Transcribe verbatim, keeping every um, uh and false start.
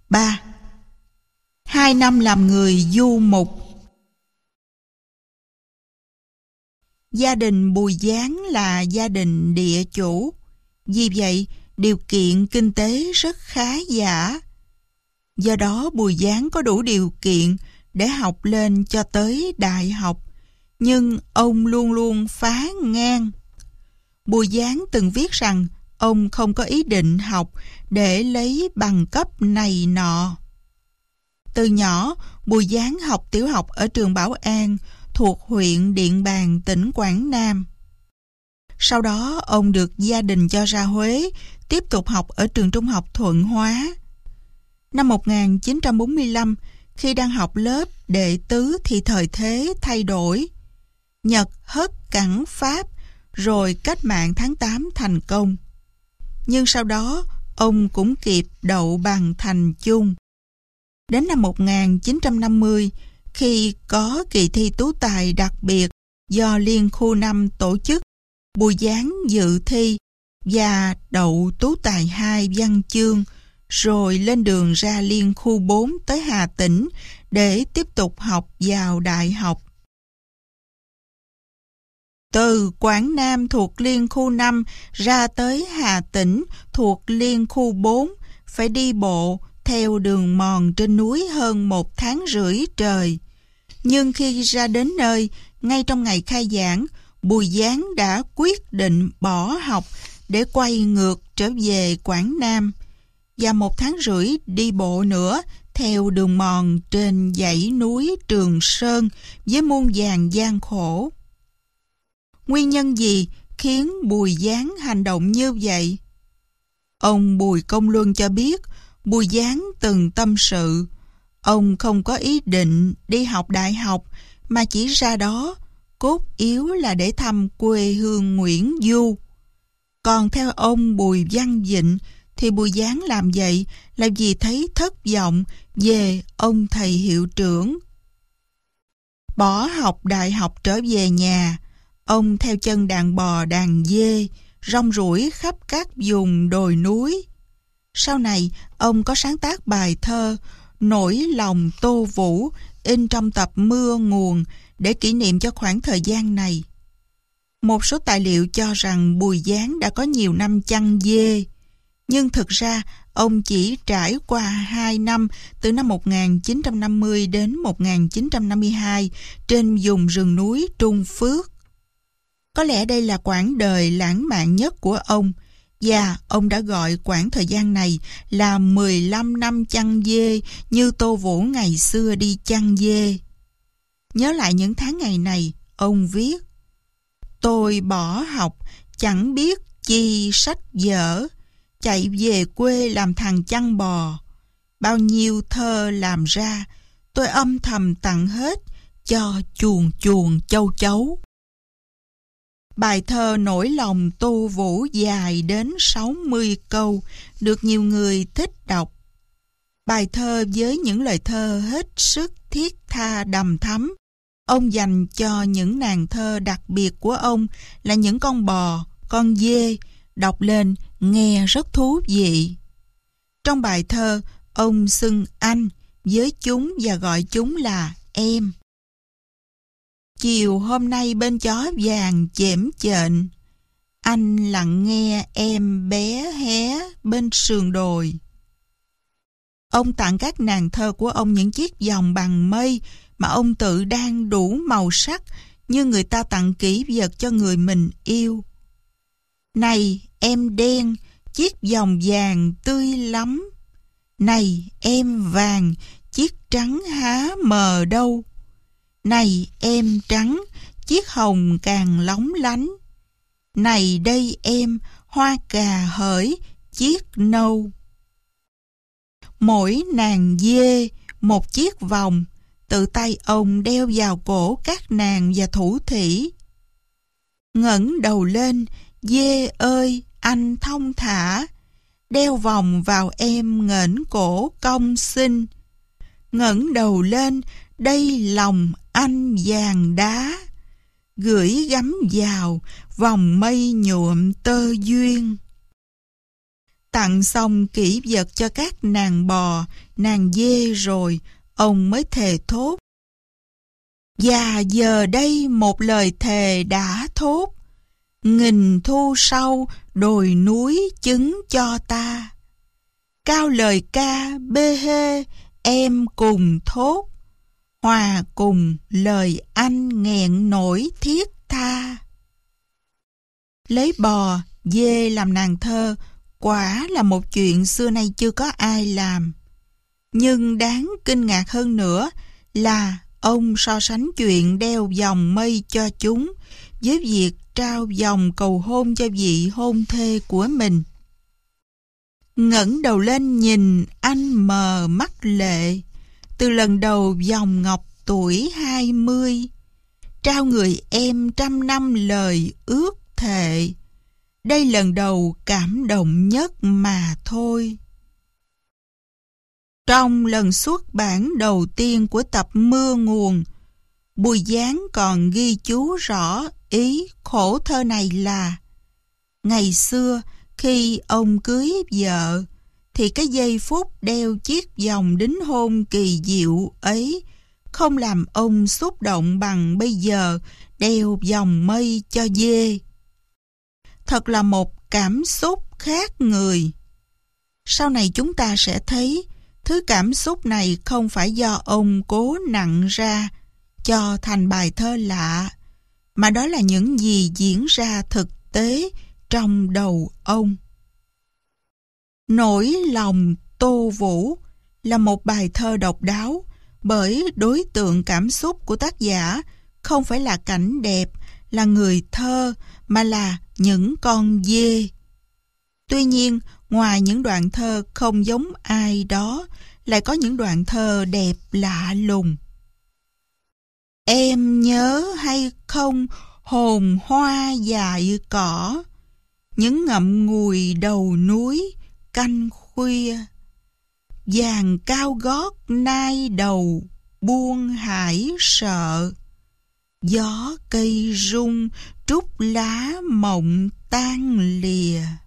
ba. Hai năm làm người du mục. Gia đình Bùi Giáng là gia đình địa chủ. Vì vậy, điều kiện kinh tế rất khá giả. Do đó Bùi Giáng có đủ điều kiện để học lên cho tới đại học. Nhưng ông luôn luôn phá ngang. Bùi Giáng từng viết rằng ông không có ý định học để lấy bằng cấp này nọ. Từ nhỏ, Bùi Giáng học tiểu học ở trường Bảo An thuộc huyện Điện Bàn, tỉnh Quảng Nam. Sau đó, ông được gia đình cho ra Huế, tiếp tục học ở trường trung học Thuận Hóa. Năm một nghìn chín trăm bốn mươi lăm, khi đang học lớp đệ tứ thì thời thế thay đổi. Nhật hất cẳng Pháp, rồi cách mạng tháng tám thành công. Nhưng sau đó, ông cũng kịp đậu bằng thành chung. Đến năm một nghìn chín trăm năm mươi, khi có kỳ thi tú tài đặc biệt do Liên khu năm tổ chức, Bùi Giáng dự thi và đậu tú tài hai văn chương, rồi lên đường ra Liên khu bốn tới Hà Tĩnh để tiếp tục học vào đại học. Từ Quảng Nam thuộc Liên khu năm ra tới Hà Tĩnh thuộc Liên khu bốn phải đi bộ theo đường mòn trên núi hơn một tháng rưỡi trời. Nhưng khi ra đến nơi, ngay trong ngày khai giảng, Bùi Giáng đã quyết định bỏ học để quay ngược trở về Quảng Nam, và một tháng rưỡi đi bộ nữa theo đường mòn trên dãy núi Trường Sơn với muôn vàn gian khổ. Nguyên nhân gì khiến Bùi Giáng hành động như vậy? Ông Bùi Công Luân cho biết, Bùi Giáng từng tâm sự, ông không có ý định đi học đại học mà chỉ ra đó cốt yếu là để thăm quê hương Nguyễn Du. Còn theo ông Bùi Văn Dịnh thì Bùi Giáng làm vậy là vì thấy thất vọng về ông thầy hiệu trưởng. Bỏ học đại học trở về nhà, ông theo chân đàn bò đàn dê, rong ruổi khắp các vùng đồi núi. Sau này, ông có sáng tác bài thơ Nỗi lòng Tô Vũ in trong tập Mưa Nguồn để kỷ niệm cho khoảng thời gian này. Một số tài liệu cho rằng Bùi Giáng đã có nhiều năm chăn dê, nhưng thực ra ông chỉ trải qua hai năm từ năm một nghìn chín trăm năm mươi đến một nghìn chín trăm năm mươi hai trên vùng rừng núi Trung Phước. Có lẽ đây là quãng đời lãng mạn nhất của ông, và ông đã gọi quãng thời gian này là mười lăm năm chăn dê như Tô Vũ ngày xưa đi chăn dê. Nhớ lại những tháng ngày này, ông viết: Tôi bỏ học, chẳng biết chi sách vở, chạy về quê làm thằng chăn bò. Bao nhiêu thơ làm ra, tôi âm thầm tặng hết cho chuồn chuồn châu chấu. Bài thơ Nỗi lòng Tô Vũ dài đến sáu mươi câu, được nhiều người thích đọc. Bài thơ với những lời thơ hết sức thiết tha đằm thắm, ông dành cho những nàng thơ đặc biệt của ông là những con bò, con dê, đọc lên nghe rất thú vị. Trong bài thơ, ông xưng anh với chúng và gọi chúng là em. Chiều hôm nay bên chó vàng chễm chện, anh lặng nghe em bé hé bên sườn đồi. Ông tặng các nàng thơ của ông những chiếc vòng bằng mây mà ông tự đang đủ màu sắc như người ta tặng kỷ vật cho người mình yêu. Này em đen, chiếc vòng vàng tươi lắm. Này em vàng, chiếc trắng há mờ đâu. Này em trắng, chiếc hồng càng lóng lánh. Này đây em, hoa cà hởi, chiếc nâu. Mỗi nàng dê một chiếc vòng, tự tay ông đeo vào cổ các nàng và thủ thỉ. Ngẩng đầu lên, dê ơi, anh thong thả, đeo vòng vào em nghển cổ cong xinh. Ngẩng đầu lên, đây lòng anh vàng đá, gửi gắm vào vòng mây nhuộm tơ duyên. Tặng xong kỷ vật cho các nàng bò, nàng dê rồi, ông mới thề thốt. Và giờ đây một lời thề đã thốt, nghìn thu sau đồi núi chứng cho ta. Cao lời ca bê hê em cùng thốt, hòa cùng lời anh nghẹn nổi thiết tha. Lấy bò, dê làm nàng thơ quả là một chuyện xưa nay chưa có ai làm. Nhưng đáng kinh ngạc hơn nữa là ông so sánh chuyện đeo vòng mây cho chúng với việc trao vòng cầu hôn cho vị hôn thê của mình. Ngẩng đầu lên nhìn anh mờ mắt lệ, từ lần đầu vòng ngọc tuổi hai mươi, trao người em trăm năm lời ước thệ. Đây lần đầu cảm động nhất mà thôi. Trong lần xuất bản đầu tiên của tập Mưa Nguồn, Bùi Giáng còn ghi chú rõ ý khổ thơ này là: ngày xưa khi ông cưới vợ, thì cái giây phút đeo chiếc vòng đính hôn kỳ diệu ấy không làm ông xúc động bằng bây giờ đeo vòng mây cho dê. Thật là một cảm xúc khác người. Sau này chúng ta sẽ thấy thứ cảm xúc này không phải do ông cố nặng ra cho thành bài thơ lạ, mà đó là những gì diễn ra thực tế trong đầu ông. Nỗi lòng Tô Vũ là một bài thơ độc đáo bởi đối tượng cảm xúc của tác giả không phải là cảnh đẹp, là người thơ, mà là những con dê. Tuy nhiên, ngoài những đoạn thơ không giống ai đó, lại có những đoạn thơ đẹp lạ lùng. Em nhớ hay không hồn hoa dại cỏ, những ngậm ngùi đầu núi canh khuya, vàng cao gót nai đầu buông hải sợ, gió cây rung trút lá mộng tan lìa.